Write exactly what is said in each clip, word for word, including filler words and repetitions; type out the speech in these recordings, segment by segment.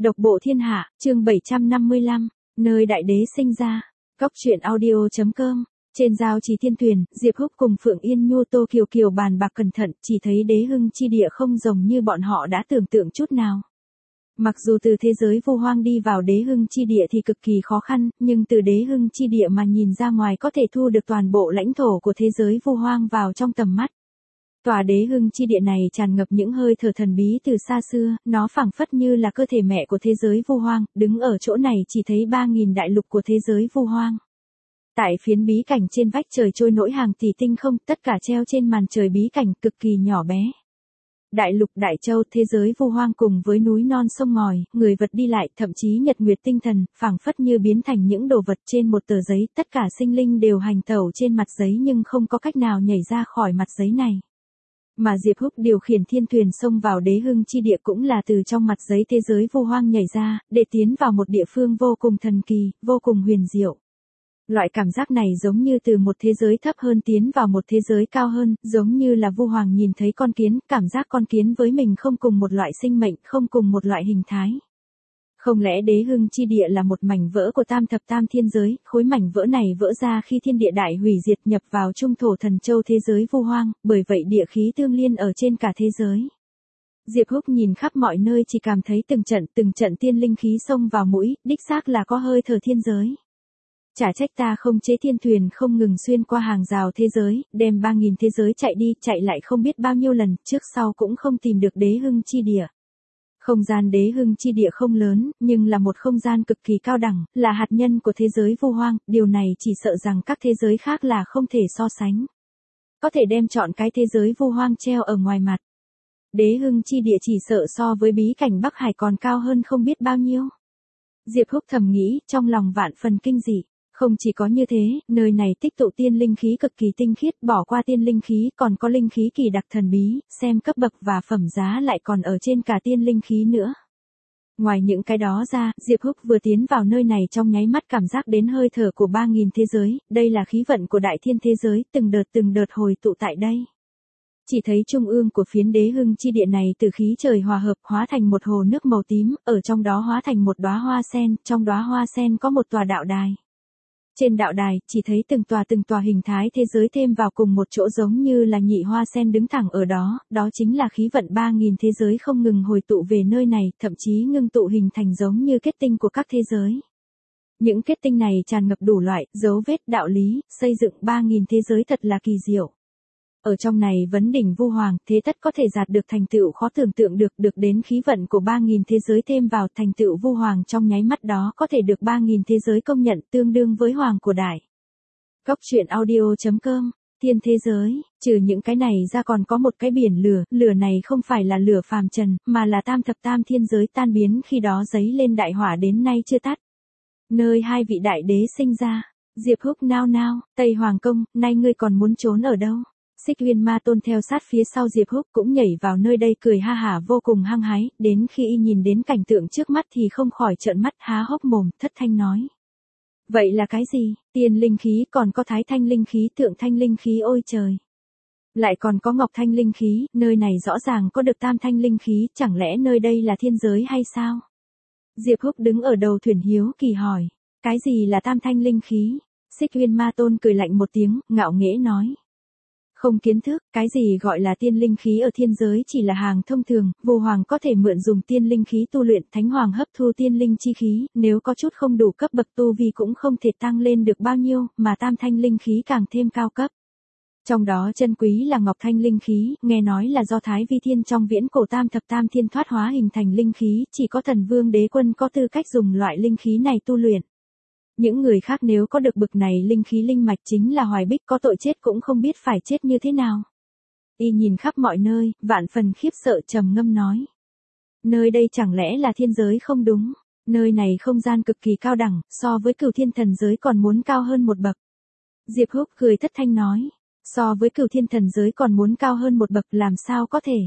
Độc bộ thiên hạ, chương bảy trăm năm mươi lăm, nơi đại đế sinh ra. Cóc truyện audio chấm com. Trên giao trì thiên thuyền, Diệp Húc cùng Phượng Yên Nhu Tô Kiều Kiều bàn bạc cẩn thận, chỉ thấy đế hưng chi địa không giống như bọn họ đã tưởng tượng chút nào. Mặc dù từ thế giới vô hoang đi vào đế hưng chi địa thì cực kỳ khó khăn, nhưng từ đế hưng chi địa mà nhìn ra ngoài có thể thu được toàn bộ lãnh thổ của thế giới vô hoang vào trong tầm mắt. Tòa đế hưng chi địa này tràn ngập những hơi thở thần bí từ xa xưa, nó phảng phất như là cơ thể mẹ của thế giới vô hoang, đứng ở chỗ này chỉ thấy ba nghìn đại lục của thế giới vô hoang. Tại phiến bí cảnh trên vách trời trôi nổi hàng tỷ tinh không, tất cả treo trên màn trời bí cảnh cực kỳ nhỏ bé. Đại lục đại châu, thế giới vô hoang cùng với núi non sông ngòi, người vật đi lại, thậm chí nhật nguyệt tinh thần, phảng phất như biến thành những đồ vật trên một tờ giấy, tất cả sinh linh đều hành tẩu trên mặt giấy nhưng không có cách nào nhảy ra khỏi mặt giấy này. Mà Diệp Húc điều khiển thiên thuyền xông vào đế hưng chi địa cũng là từ trong mặt giấy thế giới vô hoang nhảy ra, để tiến vào một địa phương vô cùng thần kỳ, vô cùng huyền diệu. Loại cảm giác này giống như từ một thế giới thấp hơn tiến vào một thế giới cao hơn, giống như là Vu Hoàng nhìn thấy con kiến, cảm giác con kiến với mình không cùng một loại sinh mệnh, không cùng một loại hình thái. Không lẽ đế hưng chi địa là một mảnh vỡ của tam thập tam thiên giới, khối mảnh vỡ này vỡ ra khi thiên địa đại hủy diệt nhập vào trung thổ thần châu thế giới vô hoang, bởi vậy địa khí tương liên ở trên cả thế giới. Diệp Húc nhìn khắp mọi nơi chỉ cảm thấy từng trận từng trận tiên linh khí xông vào mũi, đích xác là có hơi thở thiên giới. Chả trách ta không chế thiên thuyền không ngừng xuyên qua hàng rào thế giới, đem ba nghìn thế giới chạy đi, chạy lại không biết bao nhiêu lần, trước sau cũng không tìm được đế hưng chi địa. Không gian đế hưng chi địa không lớn, nhưng là một không gian cực kỳ cao đẳng, là hạt nhân của thế giới vô hoang, điều này chỉ sợ rằng các thế giới khác là không thể so sánh. Có thể đem chọn cái thế giới vô hoang treo ở ngoài mặt. Đế hưng chi địa chỉ sợ so với bí cảnh Bắc Hải còn cao hơn không biết bao nhiêu. Diệp Húc thầm nghĩ, trong lòng vạn phần kinh dị. Không chỉ có như thế, nơi này tích tụ tiên linh khí cực kỳ tinh khiết, bỏ qua tiên linh khí còn có linh khí kỳ đặc thần bí, xem cấp bậc và phẩm giá lại còn ở trên cả tiên linh khí nữa. Ngoài những cái đó ra, Diệp Húc vừa tiến vào nơi này trong nháy mắt cảm giác đến hơi thở của ba nghìn thế giới, đây là khí vận của đại thiên thế giới, từng đợt từng đợt hồi tụ tại đây. Chỉ thấy trung ương của phiến đế hưng chi địa này từ khí trời hòa hợp hóa thành một hồ nước màu tím, ở trong đó hóa thành một đóa hoa sen, trong đóa hoa sen có một tòa đạo đài. Trên đạo đài, chỉ thấy từng tòa từng tòa hình thái thế giới thêm vào cùng một chỗ giống như là nhị hoa sen đứng thẳng ở đó, đó chính là khí vận ba nghìn thế giới không ngừng hồi tụ về nơi này, thậm chí ngưng tụ hình thành giống như kết tinh của các thế giới. Những kết tinh này tràn ngập đủ loại, dấu vết, đạo lý, xây dựng ba nghìn thế giới thật là kỳ diệu. Ở trong này vấn đỉnh Vu Hoàng, thế tất có thể đạt được thành tựu khó tưởng tượng được, được đến khí vận của ba nghìn thế giới thêm vào thành tựu Vu Hoàng trong nháy mắt đó có thể được ba nghìn thế giới công nhận tương đương với Hoàng của đại. Cóc truyện audio chấm com, thiên thế giới, trừ những cái này ra còn có một cái biển lửa, lửa này không phải là lửa phàm trần, mà là tam thập tam thiên giới tan biến khi đó giấy lên đại hỏa đến nay chưa tắt. Nơi hai vị đại đế sinh ra, Diệp Húc nao nao, Tây Hoàng Công, nay ngươi còn muốn trốn ở đâu? Xích Uyên Ma Tôn theo sát phía sau Diệp Húc cũng nhảy vào nơi đây cười ha hả vô cùng hăng hái, đến khi y nhìn đến cảnh tượng trước mắt thì không khỏi trợn mắt há hốc mồm, thất thanh nói. Vậy là cái gì? Tiên linh khí còn có thái thanh linh khí, thượng thanh linh khí, ôi trời. Lại còn có ngọc thanh linh khí, nơi này rõ ràng có được tam thanh linh khí, chẳng lẽ nơi đây là thiên giới hay sao? Diệp Húc đứng ở đầu thuyền hiếu kỳ hỏi, cái gì là tam thanh linh khí? Xích Uyên Ma Tôn cười lạnh một tiếng, ngạo nghễ nói. Không kiến thức, cái gì gọi là tiên linh khí ở thiên giới chỉ là hàng thông thường, Vu Hoàng có thể mượn dùng tiên linh khí tu luyện, Thánh Hoàng hấp thu tiên linh chi khí, nếu có chút không đủ cấp bậc tu vi cũng không thể tăng lên được bao nhiêu, mà tam thanh linh khí càng thêm cao cấp. Trong đó chân quý là ngọc thanh linh khí, nghe nói là do Thái Vi Thiên trong viễn cổ tam thập tam thiên thoát hóa hình thành linh khí, chỉ có thần vương đế quân có tư cách dùng loại linh khí này tu luyện. Những người khác nếu có được bực này linh khí linh mạch chính là hoài bích có tội chết cũng không biết phải chết như thế nào. Y nhìn khắp mọi nơi, vạn phần khiếp sợ trầm ngâm nói. Nơi đây chẳng lẽ là thiên giới không đúng, nơi này không gian cực kỳ cao đẳng, so với cửu thiên thần giới còn muốn cao hơn một bậc. Diệp Húc cười thất thanh nói, so với cửu thiên thần giới còn muốn cao hơn một bậc làm sao có thể.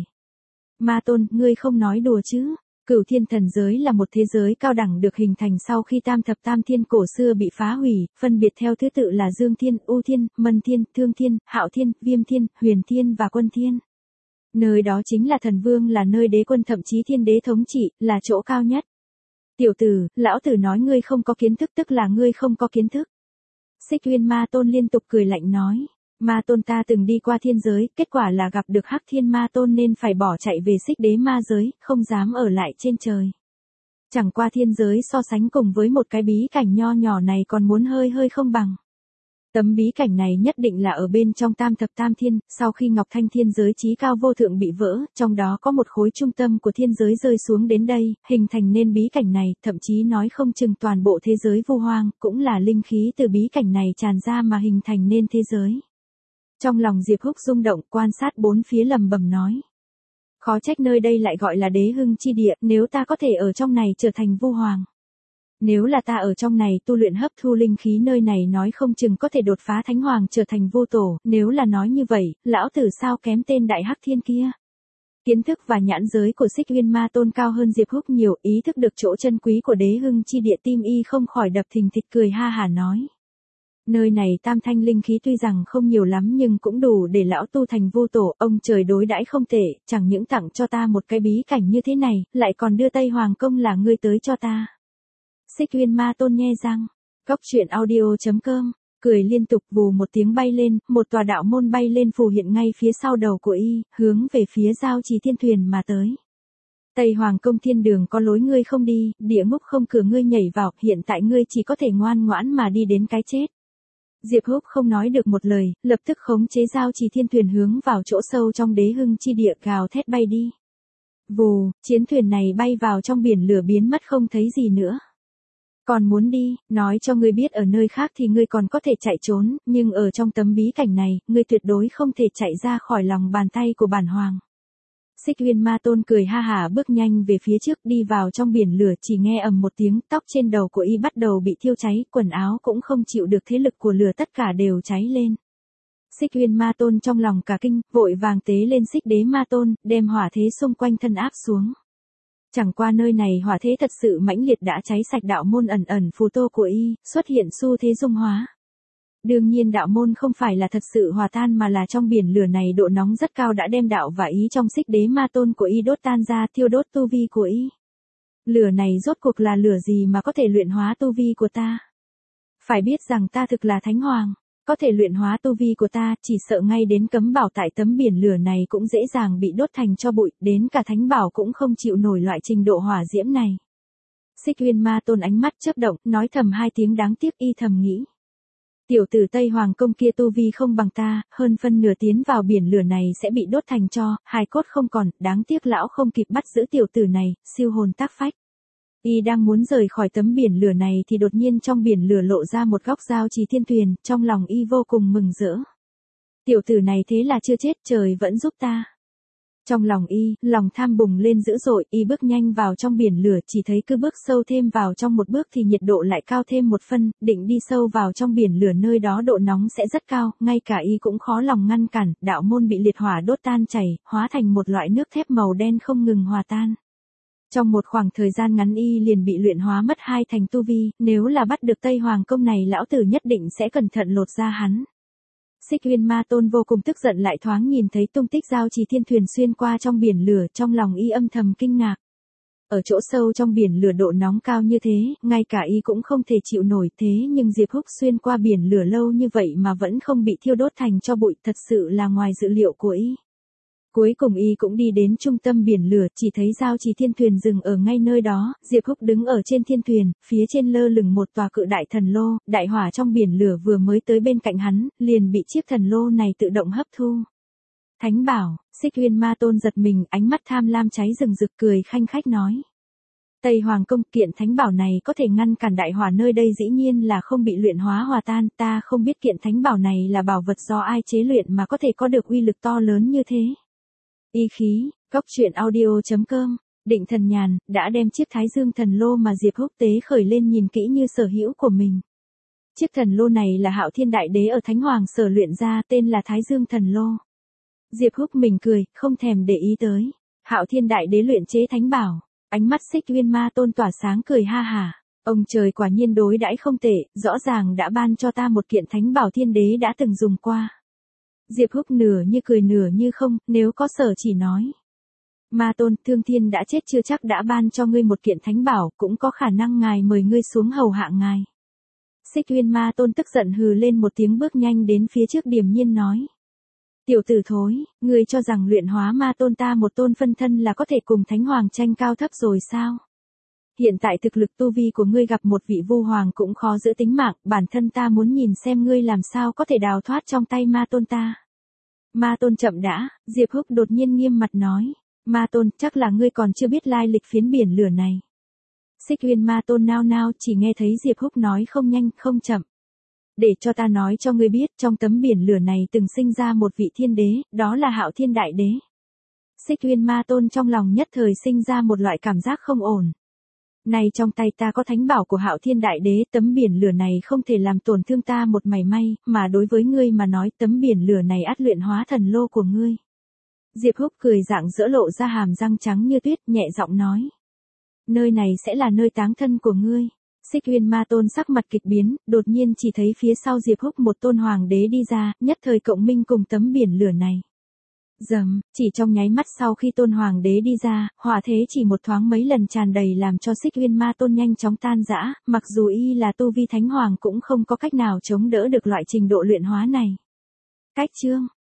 Ma Tôn, ngươi không nói đùa chứ. Cửu thiên thần giới là một thế giới cao đẳng được hình thành sau khi tam thập tam thiên cổ xưa bị phá hủy, phân biệt theo thứ tự là Dương Thiên, U Thiên, Mân Thiên, Thương Thiên, Hạo Thiên, Viêm Thiên, Huyền Thiên và Quân Thiên. Nơi đó chính là thần vương, là nơi đế quân thậm chí thiên đế thống trị, là chỗ cao nhất. Tiểu tử, lão tử nói ngươi không có kiến thức tức là ngươi không có kiến thức. Xích Uyên Ma Tôn liên tục cười lạnh nói. Ma Tôn ta từng đi qua thiên giới, kết quả là gặp được Hắc Thiên Ma Tôn nên phải bỏ chạy về Xích Đế ma giới, không dám ở lại trên trời. Chẳng qua thiên giới so sánh cùng với một cái bí cảnh nho nhỏ này còn muốn hơi hơi không bằng. Tấm bí cảnh này nhất định là ở bên trong tam thập tam thiên, sau khi Ngọc Thanh thiên giới chí cao vô thượng bị vỡ, trong đó có một khối trung tâm của thiên giới rơi xuống đến đây, hình thành nên bí cảnh này, thậm chí nói không chừng toàn bộ thế giới vu hoang, cũng là linh khí từ bí cảnh này tràn ra mà hình thành nên thế giới. Trong lòng Diệp Húc rung động, quan sát bốn phía lầm bầm nói. Khó trách nơi đây lại gọi là đế hưng chi địa, nếu ta có thể ở trong này trở thành vu hoàng. Nếu là ta ở trong này tu luyện hấp thu linh khí nơi này nói không chừng có thể đột phá thánh hoàng trở thành vô tổ, nếu là nói như vậy, lão tử sao kém tên đại hắc thiên kia. Kiến thức và nhãn giới của Xích Uyên Ma Tôn cao hơn Diệp Húc nhiều, ý thức được chỗ chân quý của đế hưng chi địa, tim y không khỏi đập thình thịch, cười ha hả nói. Nơi này tam thanh linh khí tuy rằng không nhiều lắm nhưng cũng đủ để lão tu thành vô tổ, ông trời đối đãi không tệ, chẳng những tặng cho ta một cái bí cảnh như thế này, lại còn đưa Tây Hoàng Công là ngươi tới cho ta. Xích Uyên Ma Tôn nhe răng, Cóc Truyện Audio chấm com, cười liên tục, vù một tiếng bay lên, một tòa đạo môn bay lên phù hiện ngay phía sau đầu của y, hướng về phía giao trì thiên thuyền mà tới. Tây Hoàng Công thiên đường có lối ngươi không đi, địa ngục không cửa ngươi nhảy vào, hiện tại ngươi chỉ có thể ngoan ngoãn mà đi đến cái chết. Diệp Húc không nói được một lời, lập tức khống chế giao trì thiên thuyền hướng vào chỗ sâu trong đế hưng chi địa, gào thét bay đi. Vù, chiến thuyền này bay vào trong biển lửa biến mất không thấy gì nữa. Còn muốn đi, nói cho ngươi biết ở nơi khác thì ngươi còn có thể chạy trốn, nhưng ở trong tấm bí cảnh này, ngươi tuyệt đối không thể chạy ra khỏi lòng bàn tay của bản hoàng. Xích Uyên Ma Tôn cười ha hả bước nhanh về phía trước, đi vào trong biển lửa, chỉ nghe ầm một tiếng, tóc trên đầu của y bắt đầu bị thiêu cháy, quần áo cũng không chịu được thế lực của lửa, tất cả đều cháy lên. Xích Uyên Ma Tôn trong lòng cả kinh, vội vàng tế lên Xích Đế Ma Tôn, đem hỏa thế xung quanh thân áp xuống. Chẳng qua nơi này hỏa thế thật sự mãnh liệt đã cháy sạch đạo môn ẩn ẩn phù tô của y, xuất hiện xu thế dung hóa. Đương nhiên đạo môn không phải là thật sự hòa tan mà là trong biển lửa này độ nóng rất cao đã đem đạo và ý trong Xích Đế Ma Tôn của y đốt tan ra, thiêu đốt tu vi của y. Lửa này rốt cuộc là lửa gì mà có thể luyện hóa tu vi của ta? Phải biết rằng ta thực là thánh hoàng, có thể luyện hóa tu vi của ta, chỉ sợ ngay đến cấm bảo tại tấm biển lửa này cũng dễ dàng bị đốt thành tro bụi, đến cả thánh bảo cũng không chịu nổi loại trình độ hỏa diễm này. Xích Uyên Ma Tôn ánh mắt chớp động, nói thầm hai tiếng đáng tiếc, y thầm nghĩ. Tiểu tử Tây Hoàng Công kia tu vi không bằng ta, hơn phân nửa tiến vào biển lửa này sẽ bị đốt thành tro, hài cốt không còn, đáng tiếc lão không kịp bắt giữ tiểu tử này, siêu hồn tác phách. Y đang muốn rời khỏi tấm biển lửa này thì đột nhiên trong biển lửa lộ ra một góc giao trì thiên thuyền, trong lòng y vô cùng mừng rỡ. Tiểu tử này thế là chưa chết, trời vẫn giúp ta. Trong lòng y, lòng tham bùng lên dữ dội, y bước nhanh vào trong biển lửa, chỉ thấy cứ bước sâu thêm vào trong một bước thì nhiệt độ lại cao thêm một phân, định đi sâu vào trong biển lửa nơi đó độ nóng sẽ rất cao, ngay cả y cũng khó lòng ngăn cản, đạo môn bị liệt hỏa đốt tan chảy, hóa thành một loại nước thép màu đen không ngừng hòa tan. Trong một khoảng thời gian ngắn y liền bị luyện hóa mất hai thành tu vi, nếu là bắt được Tây Hoàng Công này lão tử nhất định sẽ cẩn thận lột ra hắn. Xích Uyên Ma Tôn vô cùng tức giận, lại thoáng nhìn thấy tung tích giao trì thiên thuyền xuyên qua trong biển lửa, trong lòng y âm thầm kinh ngạc. Ở chỗ sâu trong biển lửa độ nóng cao như thế, ngay cả y cũng không thể chịu nổi, thế nhưng Diệp Húc xuyên qua biển lửa lâu như vậy mà vẫn không bị thiêu đốt thành tro bụi, thật sự là ngoài dự liệu của y. Cuối cùng y cũng đi đến trung tâm biển lửa, chỉ thấy giao trì thiên thuyền dừng ở ngay nơi đó, Diệp Húc đứng ở trên thiên thuyền, phía trên lơ lửng một tòa cự đại thần lô, đại hỏa trong biển lửa vừa mới tới bên cạnh hắn, liền bị chiếc thần lô này tự động hấp thu. Thánh bảo, Xích Uyên Ma Tôn giật mình, ánh mắt tham lam cháy rừng rực, cười khanh khách nói. Tây Hoàng Công, kiện thánh bảo này có thể ngăn cản đại hỏa nơi đây dĩ nhiên là không bị luyện hóa hòa tan, ta không biết kiện thánh bảo này là bảo vật do ai chế luyện mà có thể có được uy lực to lớn như thế. Y khí, Cóc Truyện Audio chấm com, Định Thần Nhàn, đã đem chiếc Thái Dương Thần Lô mà Diệp Húc tế khởi lên nhìn kỹ như sở hữu của mình. Chiếc thần lô này là Hạo Thiên Đại Đế ở Thánh Hoàng Sở luyện ra, tên là Thái Dương Thần Lô. Diệp Húc mỉm cười, không thèm để ý tới. Hạo Thiên Đại Đế luyện chế thánh bảo, ánh mắt Xích Uyên Ma Tôn tỏa sáng, cười ha hả. Ông trời quả nhiên đối đãi không tệ, rõ ràng đã ban cho ta một kiện thánh bảo thiên đế đã từng dùng qua. Diệp Húc nửa như cười nửa như không, nếu có sở chỉ nói. Ma tôn, Thương Thiên đã chết chưa chắc đã ban cho ngươi một kiện thánh bảo, cũng có khả năng ngài mời ngươi xuống hầu hạ ngài. Xích Uyên Ma tôn tức giận hừ lên một tiếng, bước nhanh đến phía trước điềm nhiên nói. Tiểu tử thối, ngươi cho rằng luyện hóa ma tôn ta một tôn phân thân là có thể cùng thánh hoàng tranh cao thấp rồi sao? Hiện tại thực lực tu vi của ngươi gặp một vị vu hoàng cũng khó giữ tính mạng, bản thân ta muốn nhìn xem ngươi làm sao có thể đào thoát trong tay ma tôn ta. Ma tôn chậm đã, Diệp Húc đột nhiên nghiêm mặt nói. Ma tôn, chắc là ngươi còn chưa biết lai lịch phiến biển lửa này. Xích Uyên Ma tôn nao nao, chỉ nghe thấy Diệp Húc nói không nhanh, không chậm. Để cho ta nói cho ngươi biết, trong tấm biển lửa này từng sinh ra một vị thiên đế, đó là Hạo Thiên Đại Đế. Xích Uyên Ma tôn trong lòng nhất thời sinh ra một loại cảm giác không ổn. Này trong tay ta có thánh bảo của Hạo Thiên Đại Đế, tấm biển lửa này không thể làm tổn thương ta một mảy may, mà đối với ngươi mà nói tấm biển lửa này ắt luyện hóa thần lô của ngươi. Diệp Húc cười rạng rỡ lộ ra hàm răng trắng như tuyết, nhẹ giọng nói. Nơi này sẽ là nơi táng thân của ngươi. Xích Uyên Ma tôn sắc mặt kịch biến, đột nhiên chỉ thấy phía sau Diệp Húc một tôn hoàng đế đi ra, nhất thời cộng minh cùng tấm biển lửa này. Dầm, chỉ trong nháy mắt sau khi tôn hoàng đế đi ra, hỏa thế chỉ một thoáng mấy lần tràn đầy làm cho Xích Uyên Ma tôn nhanh chóng tan rã, mặc dù y là tu vi thánh hoàng cũng không có cách nào chống đỡ được loại trình độ luyện hóa này. Cách chương